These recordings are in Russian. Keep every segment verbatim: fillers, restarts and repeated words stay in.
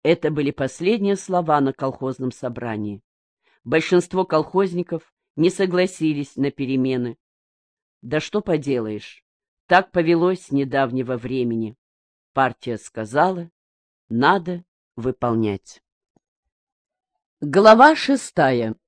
Это были последние слова на колхозном собрании. Большинство колхозников не согласились на перемены. Да что поделаешь, так повелось с недавнего времени. Партия сказала, надо выполнять. Глава шестая.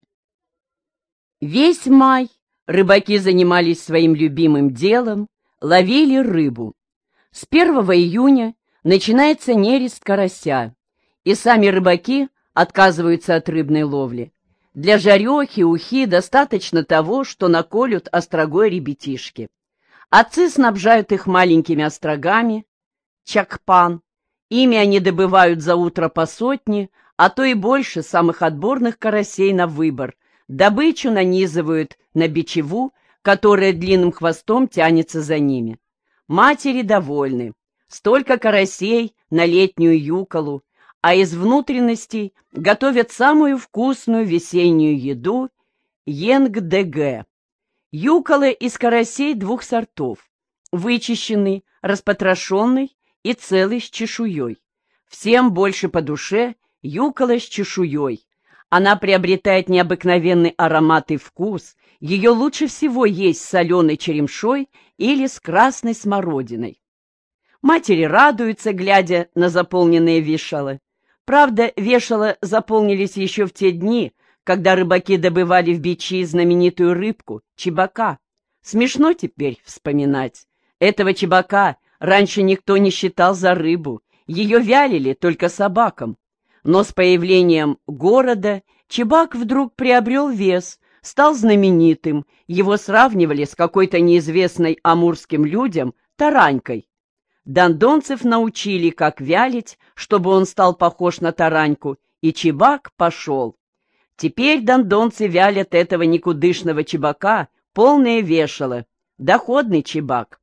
Весь май рыбаки занимались своим любимым делом, ловили рыбу. С первого июня начинается нерест карася, и сами рыбаки отказываются от рыбной ловли. Для жарехи, ухи достаточно того, что наколют острогой ребятишки. Отцы снабжают их маленькими острогами, чакпан. Ими они добывают за утро по сотне, а то и больше самых отборных карасей на выбор. Добычу нанизывают на бичеву, которая длинным хвостом тянется за ними. Матери довольны. Столько карасей на летнюю юколу, а из внутренностей готовят самую вкусную весеннюю еду — йенгдэгэ. Юкола из карасей двух сортов — вычищенный, распотрошенный и целый с чешуей. Всем больше по душе юкола с чешуей. Она приобретает необыкновенный аромат и вкус. Ее лучше всего есть с соленой черемшой или с красной смородиной. Матери радуются, глядя на заполненные вешалы. Правда, вешала заполнились еще в те дни, когда рыбаки добывали в бичи знаменитую рыбку — чебака. Смешно теперь вспоминать. Этого чебака раньше никто не считал за рыбу, ее вялили только собакам. Но с появлением города чебак вдруг приобрел вес, стал знаменитым, его сравнивали с какой-то неизвестной амурским людям таранькой. Дондонцев научили, как вялить, чтобы он стал похож на тараньку, и чебак пошел. Теперь дондонцы вялят этого никудышного чебака, полное вешало, доходный чебак.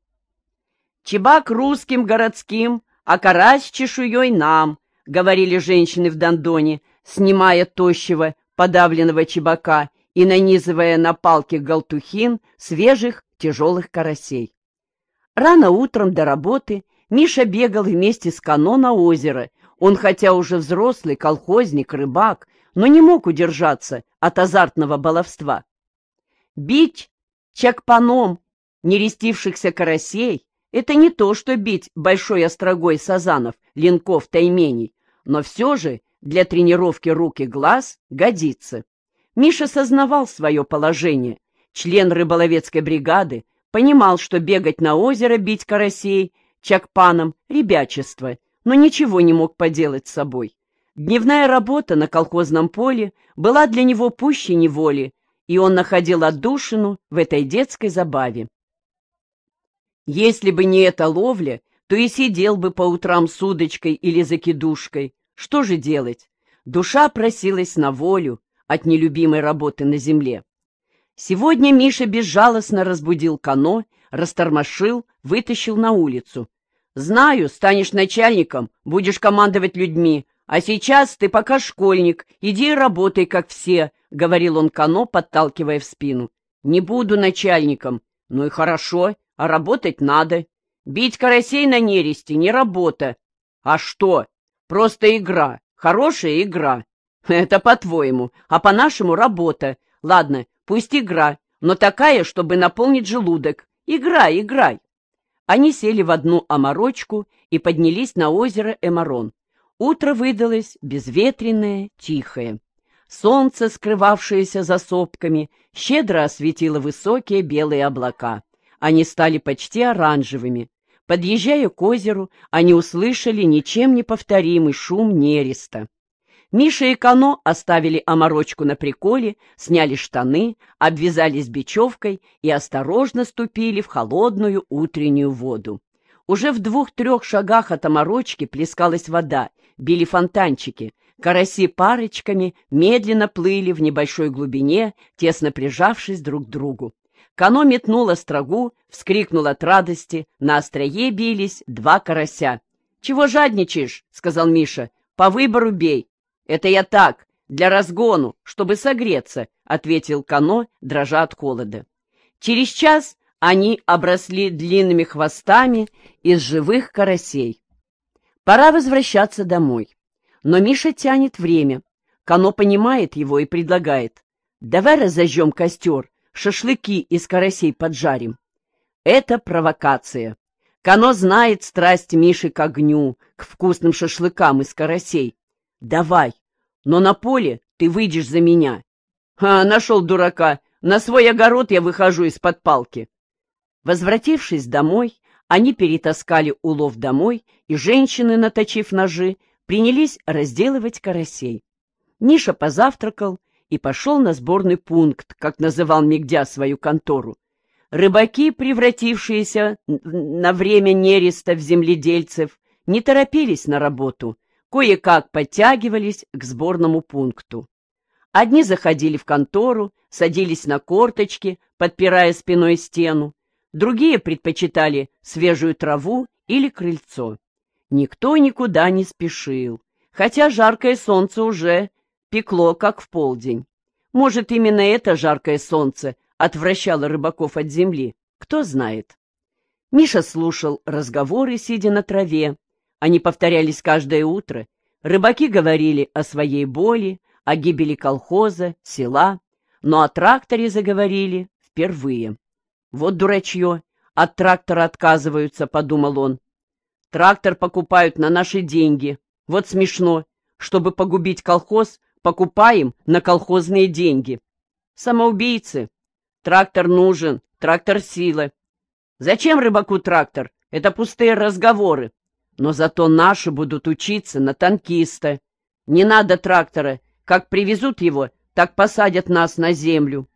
«Чебак русским городским, а карась чешуей нам», — говорили женщины в Дондоне, снимая тощего, подавленного чебака и нанизывая на палки галтухин свежих тяжелых карасей. Рано утром до работы Миша бегал вместе с Кано на озеро. Он, хотя уже взрослый колхозник, рыбак, но не мог удержаться от азартного баловства. Бить чакпаном нерестившихся карасей — это не то, что бить большой острогой сазанов, ленков, тайменей, но все же для тренировки рук и глаз годится. Миша сознавал свое положение. Член рыболовецкой бригады понимал, что бегать на озеро, бить карасей чакпаном — ребячество, но ничего не мог поделать с собой. Дневная работа на колхозном поле была для него пуще неволи, и он находил отдушину в этой детской забаве. Если бы не эта ловля, то и сидел бы по утрам с удочкой или закидушкой. Что же делать? Душа просилась на волю от нелюбимой работы на земле. Сегодня Миша безжалостно разбудил Кано, растормошил, вытащил на улицу. «Знаю, станешь начальником, будешь командовать людьми, а сейчас ты пока школьник, иди и работай, как все», — говорил он Кано, подталкивая в спину. «Не буду начальником». «Ну и хорошо, а работать надо. Бить карасей на нересте — не работа». «А что? Просто игра, хорошая игра». «Это по-твоему, а по-нашему работа. Ладно, пусть игра, но такая, чтобы наполнить желудок. Играй, играй». Они сели в одну оморочку и поднялись на озеро Эмарон. Утро выдалось безветренное, тихое. Солнце, скрывавшееся за сопками, щедро осветило высокие белые облака. Они стали почти оранжевыми. Подъезжая к озеру, они услышали ничем не повторимый шум нереста. Миша и Кано оставили оморочку на приколе, сняли штаны, обвязались бечевкой и осторожно ступили в холодную утреннюю воду. Уже в двух-трех шагах от оморочки плескалась вода, били фонтанчики. Караси парочками медленно плыли в небольшой глубине, тесно прижавшись друг к другу. Кано метнул острогу, вскрикнул от радости, на острие бились два карася. «Чего жадничаешь?» — сказал Миша. «По выбору бей». «Это я так, для разгону, чтобы согреться», — ответил Кано, дрожа от холода. Через час они обросли длинными хвостами из живых карасей. Пора возвращаться домой. Но Миша тянет время. Кано понимает его и предлагает: «Давай разожжем костер, шашлыки из карасей поджарим». Это провокация. Кано знает страсть Миши к огню, к вкусным шашлыкам из карасей. «Давай, но на поле ты выйдешь за меня». «А, нашел дурака, на свой огород я выхожу из-под палки». Возвратившись домой, они перетаскали улов домой, и женщины, наточив ножи, принялись разделывать карасей. Миша позавтракал и пошел на сборный пункт, как называл Мигдя свою контору. Рыбаки, превратившиеся на время нереста в земледельцев, не торопились на работу, кое-как подтягивались к сборному пункту. Одни заходили в контору, садились на корточки, подпирая спиной стену, другие предпочитали свежую траву или крыльцо. Никто никуда не спешил, хотя жаркое солнце уже пекло, как в полдень. Может, именно это жаркое солнце отвращало рыбаков от земли, кто знает. Миша слушал разговоры, сидя на траве. Они повторялись каждое утро. Рыбаки говорили о своей боли, о гибели колхоза, села, но о тракторе заговорили впервые. «Вот дурачье, от трактора отказываются», — подумал он. «Трактор покупают на наши деньги. Вот смешно. Чтобы погубить колхоз, покупаем на колхозные деньги. Самоубийцы. Трактор нужен, трактор — сила. Зачем рыбаку трактор? Это пустые разговоры. Но зато наши будут учиться на танкиста. Не надо трактора. Как привезут его, так посадят нас на землю».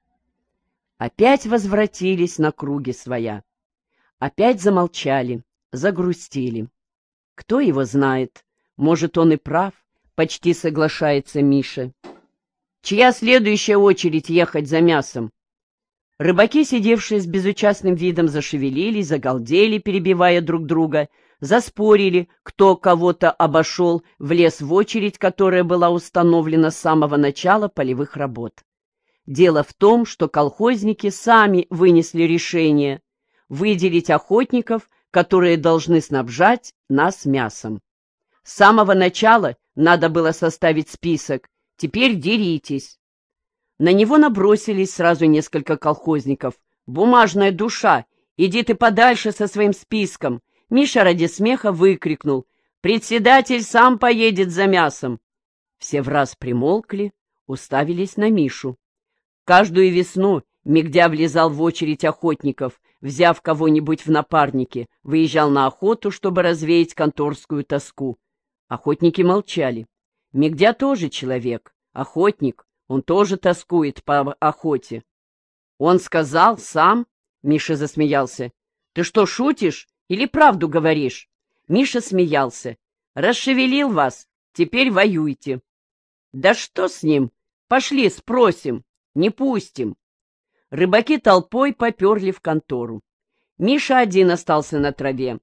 Опять возвратились на круги своя. Опять замолчали, загрустили. Кто его знает? Может, он и прав, почти соглашается Миша. Чья следующая очередь ехать за мясом? Рыбаки, сидевшие с безучастным видом, зашевелились, загалдели, перебивая друг друга, заспорили, кто кого-то обошел, влез в очередь, которая была установлена с самого начала полевых работ. Дело в том, что колхозники сами вынесли решение выделить охотников, которые должны снабжать нас мясом. С самого начала надо было составить список, теперь деритесь. На него набросились сразу несколько колхозников. «Бумажная душа, иди ты подальше со своим списком!» Миша ради смеха выкрикнул: «Председатель сам поедет за мясом!» Все враз примолкли, уставились на Мишу. Каждую весну Мигдя влезал в очередь охотников, взяв кого-нибудь в напарники, выезжал на охоту, чтобы развеять конторскую тоску. Охотники молчали. Мигдя тоже человек, охотник, он тоже тоскует по охоте. «Он сказал сам?» — Миша засмеялся. «Ты что, шутишь или правду говоришь?» Миша смеялся. «Расшевелил вас, теперь воюйте». «Да что с ним? Пошли, спросим. Не пустим». Рыбаки толпой поперли в контору. Миша один остался на траве.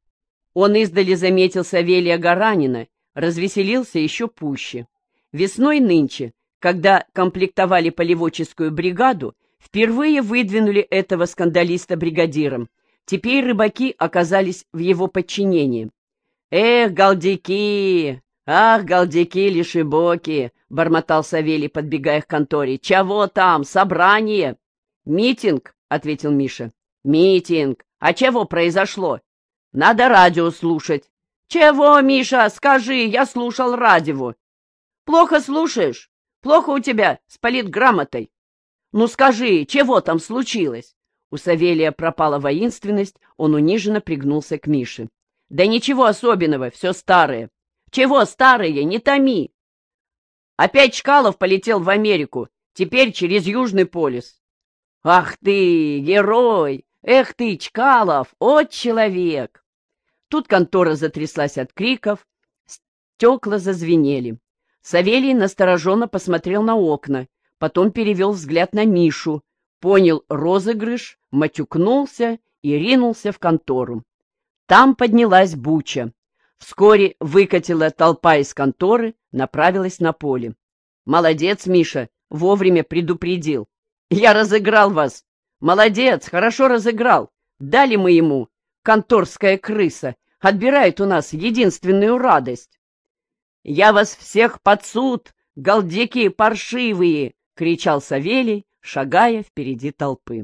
Он издали заметил Савелия Гаранина, развеселился еще пуще. Весной нынче, когда комплектовали полеводческую бригаду, впервые выдвинули этого скандалиста бригадиром. Теперь рыбаки оказались в его подчинении. «Эх, галдяки! Ах, галдяки-лишибоки!» — бормотал Савелий, подбегая к конторе. «Чего там? Собрание?» «Митинг», — ответил Миша. «Митинг. А чего произошло?» «Надо радио слушать». «Чего, Миша? Скажи, я слушал радио». «Плохо слушаешь? Плохо у тебя с политграмотой». «Ну скажи, чего там случилось?» У Савелия пропала воинственность, он униженно пригнулся к Мише. «Да ничего особенного, все старое». «Чего старое? Не томи!» «Опять Чкалов полетел в Америку, теперь через Южный полюс». «Ах ты, герой! Эх ты, Чкалов! О, человек!» Тут контора затряслась от криков, стекла зазвенели. Савелий настороженно посмотрел на окна, потом перевел взгляд на Мишу, понял розыгрыш, матюкнулся и ринулся в контору. Там поднялась буча. Вскоре выкатила толпа из конторы, направилась на поле. «Молодец, Миша, вовремя предупредил. Я разыграл вас. Молодец, хорошо разыграл. Дали мы ему. Конторская крыса отбирает у нас единственную радость». Я вас всех под суд, галдяки паршивые!» — кричал Савелий, шагая впереди толпы.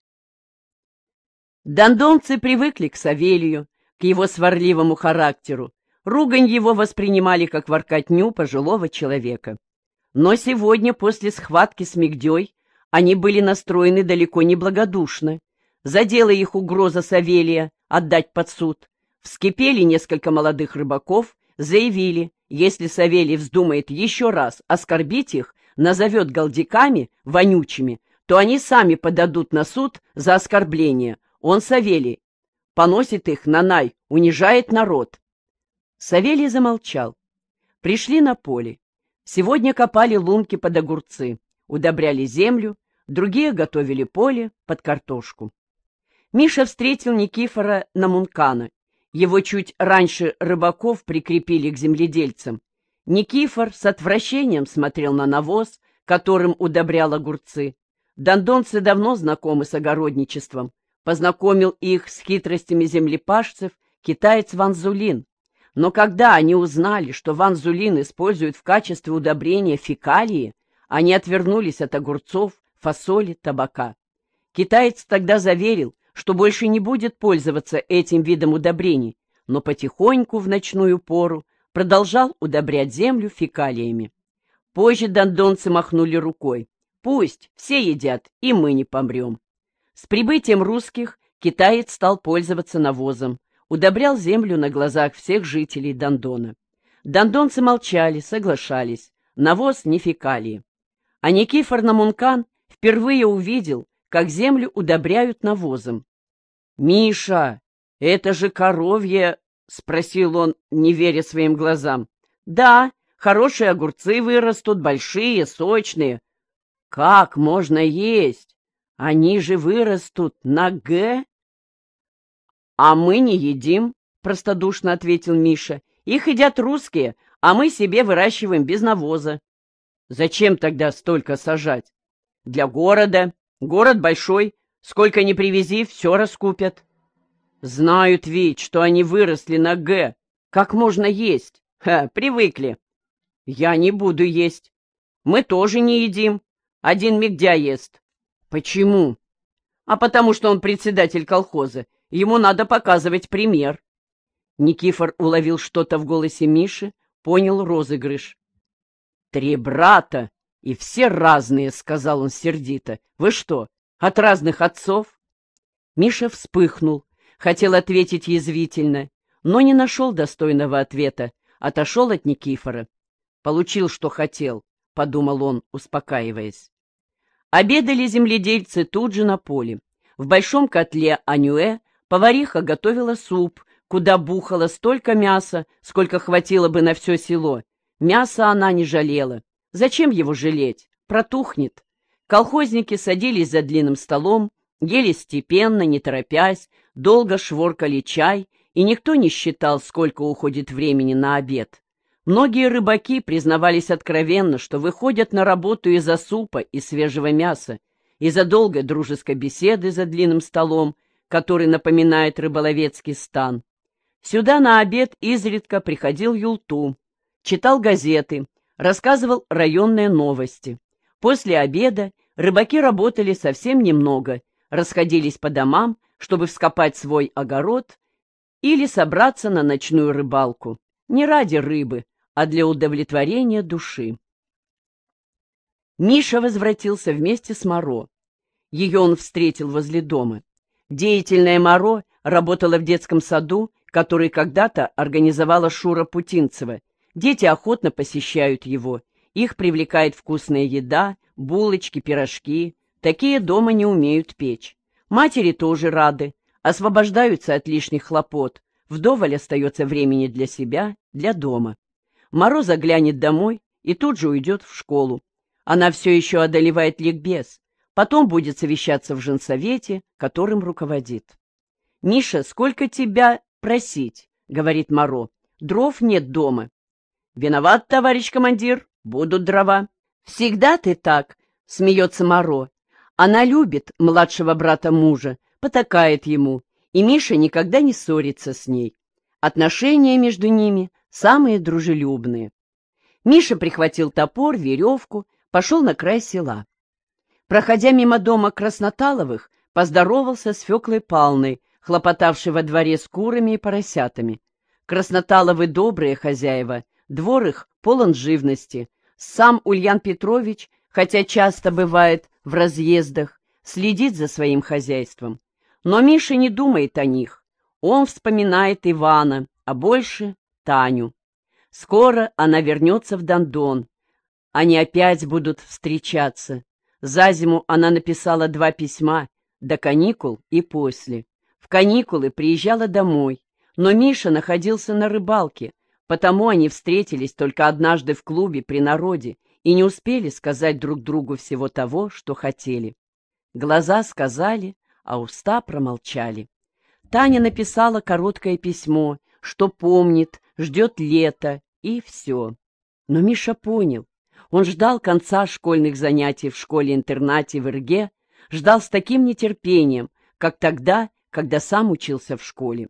Дондонцы привыкли к Савелию, к его сварливому характеру. Ругань его воспринимали как воркотню пожилого человека. Но сегодня, после схватки с Мигдей, они были настроены далеко не благодушно. Задела их угроза Савелия отдать под суд. Вскипели несколько молодых рыбаков, заявили, если Савелий вздумает еще раз оскорбить их, назовет галдяками, вонючими, то они сами подадут на суд за оскорбление. Он, Савелий, поносит их на най, унижает народ. Савелий замолчал. Пришли на поле. Сегодня копали лунки под огурцы, удобряли землю, другие готовили поле под картошку. Миша встретил Никифора Намункана. Его чуть раньше рыбаков прикрепили к земледельцам. Никифор с отвращением смотрел на навоз, которым удобрял огурцы. Дондонцы давно знакомы с огородничеством. Познакомил их с хитростями землепашцев китаец Ван Зулин. Но когда они узнали, что Ван Зулин использует в качестве удобрения фекалии, они отвернулись от огурцов, фасоли, табака. Китаец тогда заверил, что больше не будет пользоваться этим видом удобрений, но потихоньку в ночную пору продолжал удобрять землю фекалиями. Позже дондонцы махнули рукой. Пусть все едят, и мы не помрем. С прибытием русских китаец стал пользоваться навозом, удобрял землю на глазах всех жителей Дондона. Дондонцы молчали, соглашались. Навоз не фекалии. А Никифор Намункан впервые увидел, как землю удобряют навозом. «Миша, это же коровье!» — спросил он, не веря своим глазам. «Да, хорошие огурцы вырастут, большие, сочные. Как можно есть? Они же вырастут на Г?» «А мы не едим», — простодушно ответил Миша. «Их едят русские, а мы себе выращиваем без навоза». «Зачем тогда столько сажать?» «Для города. Город большой. Сколько ни привези, все раскупят». «Знают ведь, что они выросли на Г. Как можно есть? Ха, привыкли». «Я не буду есть». «Мы тоже не едим. Один Мигдя ест». «Почему?» «А потому что он председатель колхоза. Ему надо показывать пример». Никифор уловил что-то в голосе Миши, понял розыгрыш. «Три брата, и все разные», — сказал он сердито. «Вы что, от разных отцов?» Миша вспыхнул, хотел ответить язвительно, но не нашел достойного ответа, отошел от Никифора. «Получил, что хотел», — подумал он, успокаиваясь. Обедали земледельцы тут же на поле. В большом котле анюэ повариха готовила суп, куда бухало столько мяса, сколько хватило бы на все село. Мяса она не жалела. Зачем его жалеть? Протухнет. Колхозники садились за длинным столом, ели степенно, не торопясь, долго шворкали чай, и никто не считал, сколько уходит времени на обед. Многие рыбаки признавались откровенно, что выходят на работу из-за супа и свежего мяса, из-за долгой дружеской беседы за длинным столом, который напоминает рыболовецкий стан. Сюда на обед изредка приходил Юлту, читал газеты, рассказывал районные новости. После обеда рыбаки работали совсем немного, расходились по домам, чтобы вскопать свой огород или собраться на ночную рыбалку. Не ради рыбы, а для удовлетворения души. Миша возвратился вместе с Моро. Ее он встретил возле дома. Деятельная Моро работала в детском саду, который когда-то организовала Шура Путинцева. Дети охотно посещают его. Их привлекает вкусная еда, булочки, пирожки. Такие дома не умеют печь. Матери тоже рады, освобождаются от лишних хлопот. Вдоволь остается времени для себя, для дома. Моро заглянет домой и тут же уйдет в школу. Она все еще одолевает ликбез. Потом будет совещаться в женсовете, которым руководит. «Миша, сколько тебя просить?» — говорит Моро. «Дров нет дома». «Виноват, товарищ командир, будут дрова». «Всегда ты так», — смеется Моро. Она любит младшего брата мужа, потакает ему, и Миша никогда не ссорится с ней. Отношения между ними самые дружелюбные. Миша прихватил топор, веревку, пошел на край села. Проходя мимо дома Красноталовых, поздоровался с Феклой Палной, хлопотавшей во дворе с курами и поросятами. Красноталовы добрые хозяева, двор их полон живности. Сам Ульян Петрович, хотя часто бывает в разъездах, следит за своим хозяйством. Но Миша не думает о них. Он вспоминает Ивана, а больше — Таню. Скоро она вернется в Дондон. Они опять будут встречаться. За зиму она написала два письма, до каникул и после. В каникулы приезжала домой, но Миша находился на рыбалке, потому они встретились только однажды в клубе при народе и не успели сказать друг другу всего того, что хотели. Глаза сказали, а уста промолчали. Таня написала короткое письмо, что помнит, ждет лета, и все. Но Миша понял. Он ждал конца школьных занятий в школе-интернате в Ирге, ждал с таким нетерпением, как тогда, когда сам учился в школе.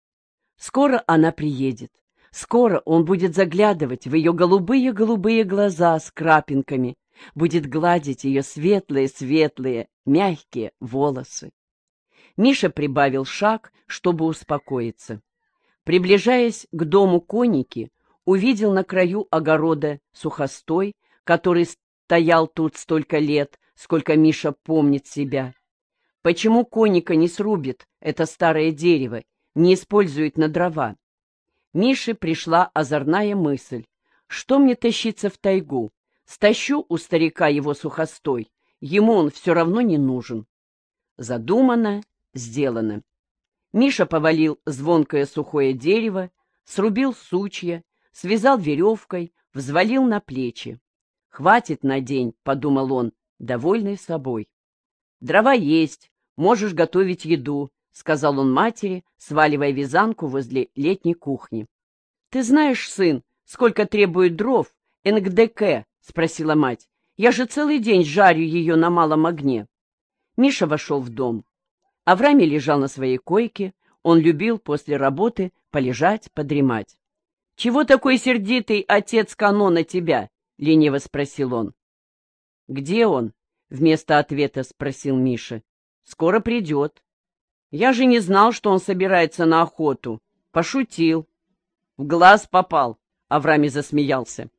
Скоро она приедет. Скоро он будет заглядывать в ее голубые-голубые глаза с крапинками, будет гладить ее светлые-светлые, мягкие волосы. Миша прибавил шаг, чтобы успокоиться. Приближаясь к дому Коники, увидел на краю огорода сухостой, который стоял тут столько лет, сколько Миша помнит себя. Почему Коника не срубит это старое дерево, не использует на дрова? Мише пришла озорная мысль. Что мне тащиться в тайгу? Стащу у старика его сухостой, ему он все равно не нужен. Задумано, сделано. Миша повалил звонкое сухое дерево, срубил сучья, связал веревкой, взвалил на плечи. «Хватит на день», — подумал он, довольный собой. «Дрова есть, можешь готовить еду», — сказал он матери, сваливая вязанку возле летней кухни. «Ты знаешь, сын, сколько требует дров эн гэ дэ ка?» — спросила мать. «Я же целый день жарю ее на малом огне». Миша вошел в дом. Аврамий лежал на своей койке, он любил после работы полежать, подремать. «Чего такой сердитый отец Кано на тебя?» — лениво спросил он. «Где он?» — вместо ответа спросил Миша. «Скоро придет». «Я же не знал, что он собирается на охоту. Пошутил». «В глаз попал», — Аврамий засмеялся.